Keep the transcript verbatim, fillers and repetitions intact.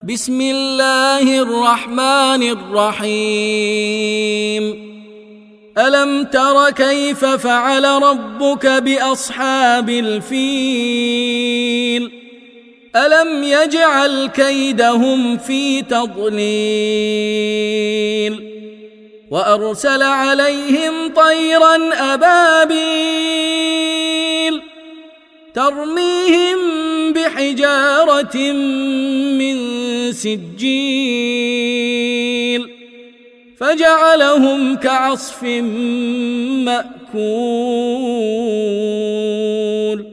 بسم الله الرحمن الرحيم ألم تر كيف فعل ربك بأصحاب الفيل ألم يجعل كيدهم في تضليل وأرسل عليهم طيرا أبابيل ترميهم بحجارة من سجيل فجعلهم كعصف مأكول